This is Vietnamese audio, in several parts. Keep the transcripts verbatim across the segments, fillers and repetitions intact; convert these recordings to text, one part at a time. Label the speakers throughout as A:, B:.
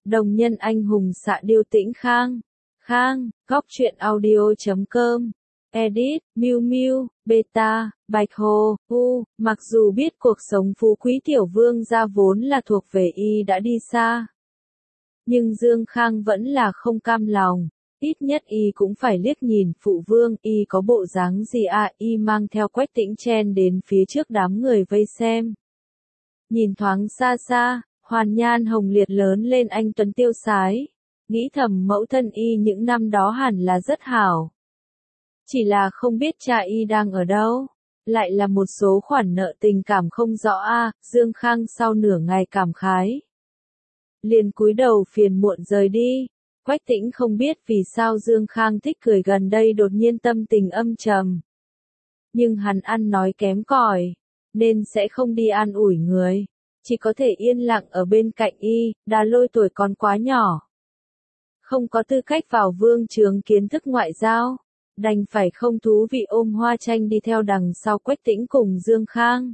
A: Đồng nhân anh hùng xạ điêu Tĩnh Khang. Khang, góc truyện audio chấm com. Edit, Miu Miu, Beta, Bạch Hồ, U. Mặc dù biết cuộc sống phú quý tiểu vương gia vốn là thuộc về y đã đi xa, nhưng Dương Khang vẫn là không cam lòng. Ít nhất y cũng phải liếc nhìn phụ vương, y có bộ dáng gì à, y mang theo Quách Tĩnh chen đến phía trước đám người vây xem. Nhìn thoáng xa xa, hoàn nhan hồng liệt lớn lên anh tuấn tiêu sái. Nghĩ thầm mẫu thân y những năm đó hẳn là rất hảo. Chỉ là không biết cha y đang ở đâu. Lại là một số khoản nợ tình cảm không rõ a. À, Dương Khang sau nửa ngày cảm khái, liền cúi đầu phiền muộn rời đi. Quách Tĩnh không biết vì sao Dương Khang thích cười gần đây đột nhiên tâm tình âm trầm. Nhưng hắn ăn nói kém cỏi, nên sẽ không đi an ủi người. Chỉ có thể yên lặng ở bên cạnh y. Đà Lôi tuổi còn quá nhỏ, không có tư cách vào vương trướng kiến thức ngoại giao. Đành phải không thú vị ôm Hoa Tranh đi theo đằng sau Quách Tĩnh cùng Dương Khang.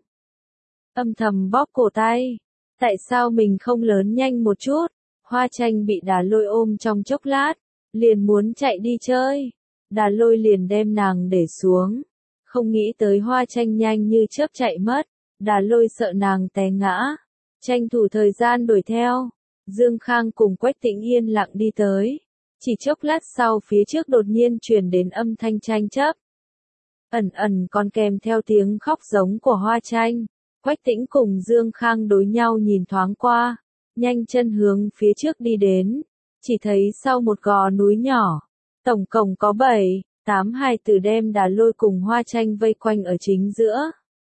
A: Âm thầm bóp cổ tay. Tại sao mình không lớn nhanh một chút? Hoa Tranh bị Đà Lôi ôm trong chốc lát, liền muốn chạy đi chơi. Đà Lôi liền đem nàng để xuống. Không nghĩ tới Hoa Tranh nhanh như chớp chạy mất. Đà Lôi sợ nàng té ngã, tranh thủ thời gian đuổi theo. Dương Khang cùng Quách Tĩnh yên lặng đi tới. Chỉ chốc lát sau phía trước đột nhiên truyền đến âm thanh tranh chấp. Ẩn ẩn còn kèm theo tiếng khóc giống của Hoa Tranh. Quách Tĩnh cùng Dương Khang đối nhau nhìn thoáng qua, nhanh chân hướng phía trước đi đến. Chỉ thấy sau một gò núi nhỏ, tổng cộng có bảy, tám hài tử đem Đà Lôi cùng Hoa Tranh vây quanh ở chính giữa.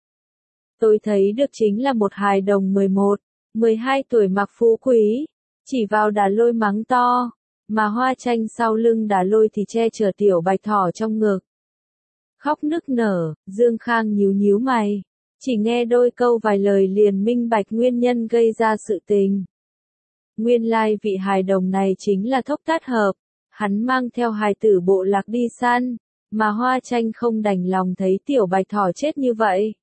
A: Tôi thấy được chính là một hài đồng mười một, mười hai tuổi mặc phú quý, chỉ vào Đà Lôi mắng to. Mà Hoa Tranh sau lưng Đà Lôi thì che chở tiểu bạch thỏ trong ngực, khóc nức nở. Dương Khang nhíu nhíu mày, chỉ nghe đôi câu vài lời liền minh bạch nguyên nhân gây ra sự tình. Nguyên lai vị hài đồng này chính là Thốc Tát Hợp, hắn mang theo hài tử bộ lạc đi săn, mà Hoa Tranh không đành lòng thấy tiểu bạch thỏ chết như vậy.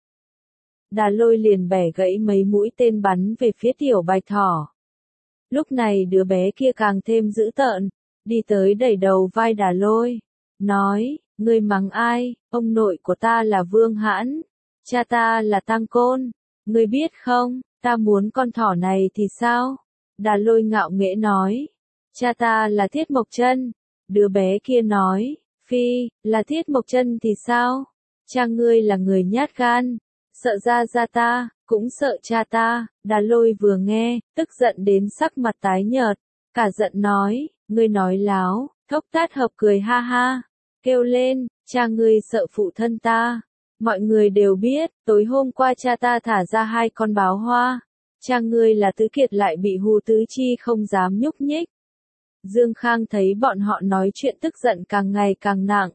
A: Đà Lôi liền bẻ gãy mấy mũi tên bắn về phía tiểu bạch thỏ. Lúc này đứa bé kia càng thêm dữ tợn, đi tới đẩy đầu vai Đà Lôi, nói, ngươi mắng ai, ông nội của ta là Vương Hãn, cha ta là Tăng Côn, ngươi biết không, ta muốn con thỏ này thì sao? Đà Lôi ngạo nghễ nói, cha ta là Thiết Mộc Chân. Đứa bé kia nói, phi, là Thiết Mộc Chân thì sao? Cha ngươi là người nhát gan, sợ ra ra ta, cũng sợ cha ta. Đà Lôi vừa nghe, tức giận đến sắc mặt tái nhợt, cả giận nói, ngươi nói láo. Thốc Tát Hợp cười ha ha, kêu lên, cha ngươi sợ phụ thân ta. Mọi người đều biết, tối hôm qua cha ta thả ra hai con báo hoa. Cha ngươi là tứ kiệt lại bị hù tứ chi không dám nhúc nhích. Dương Khang thấy bọn họ nói chuyện tức giận càng ngày càng nặng,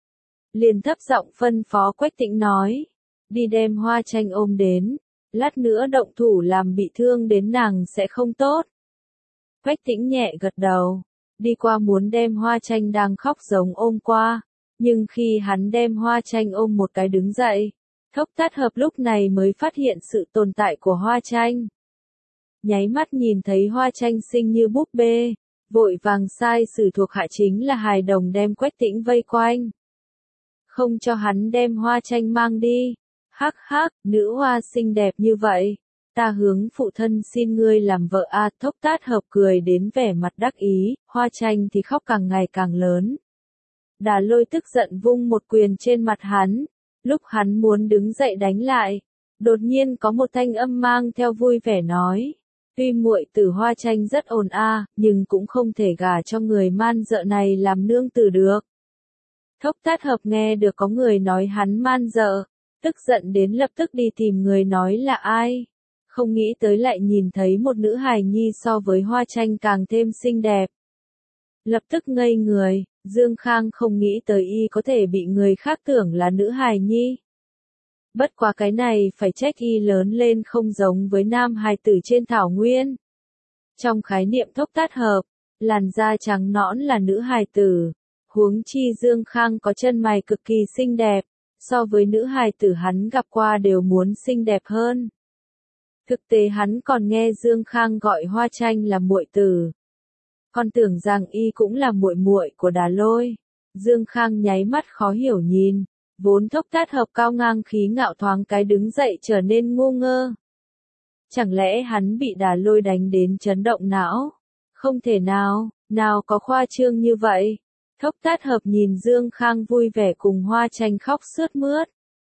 A: liền thấp giọng phân phó Quách Tĩnh nói, đi đem Hoa Tranh ôm đến, lát nữa động thủ làm bị thương đến nàng sẽ không tốt. Quách Tĩnh nhẹ gật đầu, đi qua muốn đem Hoa Tranh đang khóc giống ôm qua, nhưng khi hắn đem Hoa Tranh ôm một cái đứng dậy, Thốc Tát Hợp lúc này mới phát hiện sự tồn tại của Hoa Tranh. Nháy mắt nhìn thấy Hoa Tranh xinh như búp bê, vội vàng sai sử thuộc hạ chính là hài đồng đem Quách Tĩnh vây quanh, không cho hắn đem Hoa Tranh mang đi. Hắc hắc, nữ hoa xinh đẹp như vậy, ta hướng phụ thân xin ngươi làm vợ a. À, Thốc Tát Hợp cười đến vẻ mặt đắc ý. Hoa Tranh thì khóc càng ngày càng lớn. Đà Lôi tức giận vung một quyền trên mặt hắn, lúc hắn muốn đứng dậy đánh lại, đột nhiên có một thanh âm mang theo vui vẻ nói, tuy muội tử Hoa Tranh rất ồn a, nhưng cũng không thể gả cho người man dợ này làm nương tử được. Thốc Tát Hợp nghe được có người nói hắn man dợ, tức giận đến lập tức đi tìm người nói là ai. Không nghĩ tới lại nhìn thấy một nữ hài nhi so với Hoa Tranh càng thêm xinh đẹp. Lập tức ngây người. Dương Khang không nghĩ tới y có thể bị người khác tưởng là nữ hài nhi. Bất quá cái này phải trách y lớn lên không giống với nam hài tử trên thảo nguyên. Trong khái niệm Thốc Tát Hợp, làn da trắng nõn là nữ hài tử. Huống chi Dương Khang có chân mày cực kỳ xinh đẹp, so với nữ hài tử hắn gặp qua đều muốn xinh đẹp hơn. Thực tế hắn còn nghe Dương Khang gọi Hoa Tranh là muội tử. Con tưởng rằng y cũng là muội muội của Đà Lôi. Dương Khang nháy mắt khó hiểu nhìn, vốn Thốc Tát Hợp cao ngang khí ngạo thoáng cái đứng dậy trở nên ngu ngơ. Chẳng lẽ hắn bị Đà Lôi đánh đến chấn động não? Không thể nào, nào có khoa trương như vậy. Thốc Tát Hợp nhìn Dương Khang vui vẻ cùng Hoa Tranh khóc sướt mướt.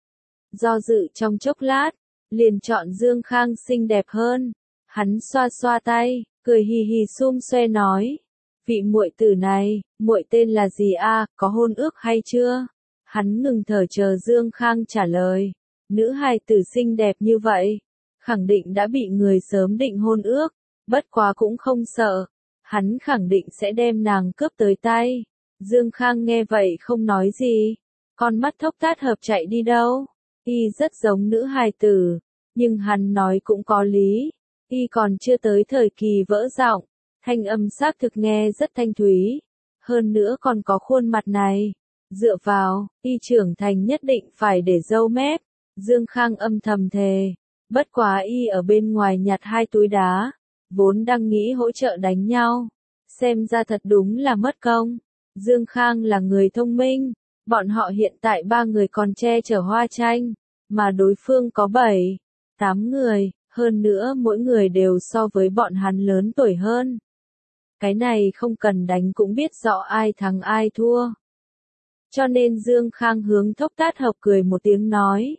A: Do dự trong chốc lát, liền chọn Dương Khang xinh đẹp hơn. Hắn xoa xoa tay, cười hì hì xum xoe nói: "Vị muội tử này, muội tên là gì a, có hôn ước hay chưa?" Hắn ngừng thở chờ Dương Khang trả lời. Nữ hài tử xinh đẹp như vậy, khẳng định đã bị người sớm định hôn ước, bất quá cũng không sợ, hắn khẳng định sẽ đem nàng cướp tới tay. Dương Khang nghe vậy không nói gì, con mắt Thốc Tát Hợp chạy đi đâu? Y rất giống nữ hài tử, nhưng hắn nói cũng có lý, y còn chưa tới thời kỳ vỡ giọng, thanh âm xác thực nghe rất thanh thúy, hơn nữa còn có khuôn mặt này, dựa vào, y trưởng thành nhất định phải để râu mép. Dương Khang âm thầm thề, bất quá y ở bên ngoài nhặt hai túi đá, vốn đang nghĩ hỗ trợ đánh nhau, xem ra thật đúng là mất công. Dương Khang là người thông minh, bọn họ hiện tại ba người còn che chở Hoa Tranh, mà đối phương có bảy, tám người, hơn nữa mỗi người đều so với bọn hắn lớn tuổi hơn. Cái này không cần đánh cũng biết rõ ai thắng ai thua. Cho nên Dương Khang hướng Thốc Tát Hợp cười một tiếng nói: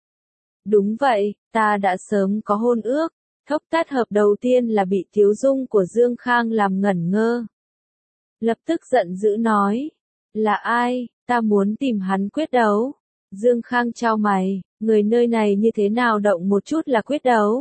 A: "Đúng vậy, ta đã sớm có hôn ước." Thốc Tát Hợp đầu tiên là bị Tiếu Dung của Dương Khang làm ngẩn ngơ. Lập tức giận dữ nói: "Là ai, ta muốn tìm hắn quyết đấu." Dương Khang chau mày, người nơi này như thế nào động một chút là quyết đấu.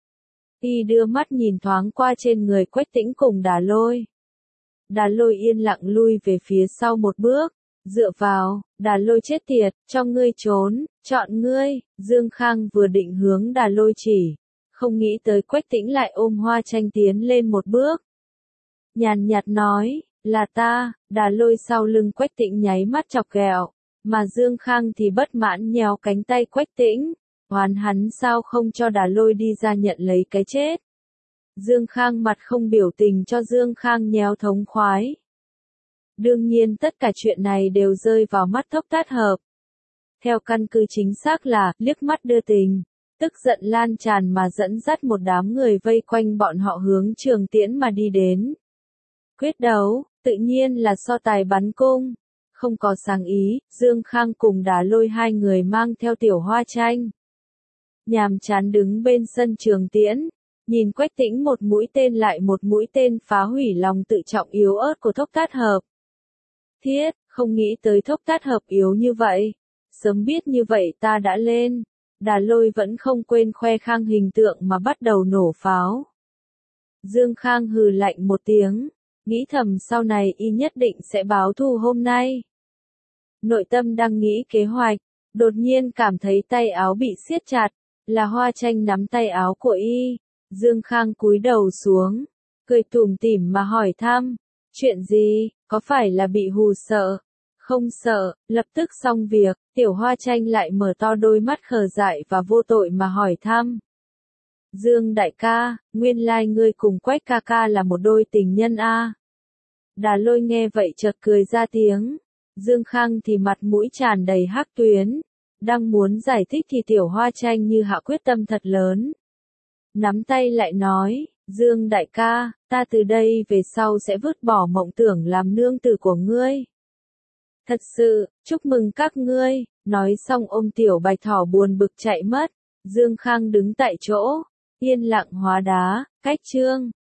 A: Y đưa mắt nhìn thoáng qua trên người Quách Tĩnh cùng Đà Lôi. Đà Lôi yên lặng lui về phía sau một bước, dựa vào, Đà Lôi chết tiệt, cho ngươi trốn, chọn ngươi. Dương Khang vừa định hướng Đà Lôi chỉ, không nghĩ tới Quách Tĩnh lại ôm Hoa Tranh tiến lên một bước. Nhàn nhạt nói: "Là ta." Đà Lôi sau lưng Quách Tĩnh nháy mắt chọc ghẹo, mà Dương Khang thì bất mãn nhéo cánh tay Quách Tĩnh, oán hắn sao không cho Đà Lôi đi ra nhận lấy cái chết. Dương Khang mặt không biểu tình cho Dương Khang nhéo thống khoái. Đương nhiên tất cả chuyện này đều rơi vào mắt Thốc Tát Hợp. Theo căn cứ chính xác là liếc mắt đưa tình, tức giận lan tràn mà dẫn dắt một đám người vây quanh bọn họ hướng Trường Tiễn mà đi đến. Quyết đấu, tự nhiên là so tài bắn cung. Không có sáng ý, Dương Khang cùng Đà Lôi hai người mang theo Tiểu Hoa Tranh. Nhàm chán đứng bên sân Trường Tiễn, nhìn Quách Tĩnh một mũi tên lại một mũi tên phá hủy lòng tự trọng yếu ớt của Thốc Tát Hợp. Thiết, không nghĩ tới Thốc Tát Hợp yếu như vậy. Sớm biết như vậy ta đã lên. Đà Lôi vẫn không quên khoe khang hình tượng mà bắt đầu nổ pháo. Dương Khang hừ lạnh một tiếng, nghĩ thầm sau này y nhất định sẽ báo thù hôm nay. Nội tâm đang nghĩ kế hoạch, đột nhiên cảm thấy tay áo bị siết chặt, là Hoa Tranh nắm tay áo của y. Dương Khang cúi đầu xuống, cười tủm tỉm mà hỏi thăm: "Chuyện gì, có phải là bị hù sợ?" "Không sợ." Lập tức xong việc, Tiểu Hoa Tranh lại mở to đôi mắt khờ dại và vô tội mà hỏi thăm: "Dương đại ca, nguyên lai ngươi cùng Quách ca ca là một đôi tình nhân a?" Đà Lôi nghe vậy chợt cười ra tiếng. Dương Khang thì mặt mũi tràn đầy hắc tuyến, đang muốn giải thích thì Tiểu Hoa Tranh như hạ quyết tâm thật lớn. Nắm tay lại nói: "Dương đại ca, ta từ đây về sau sẽ vứt bỏ mộng tưởng làm nương tử của ngươi. Thật sự, chúc mừng các ngươi." Nói xong ôm Tiểu Bạch Thỏ buồn bực chạy mất. Dương Khang đứng tại chỗ, yên lặng hóa đá, cách chương.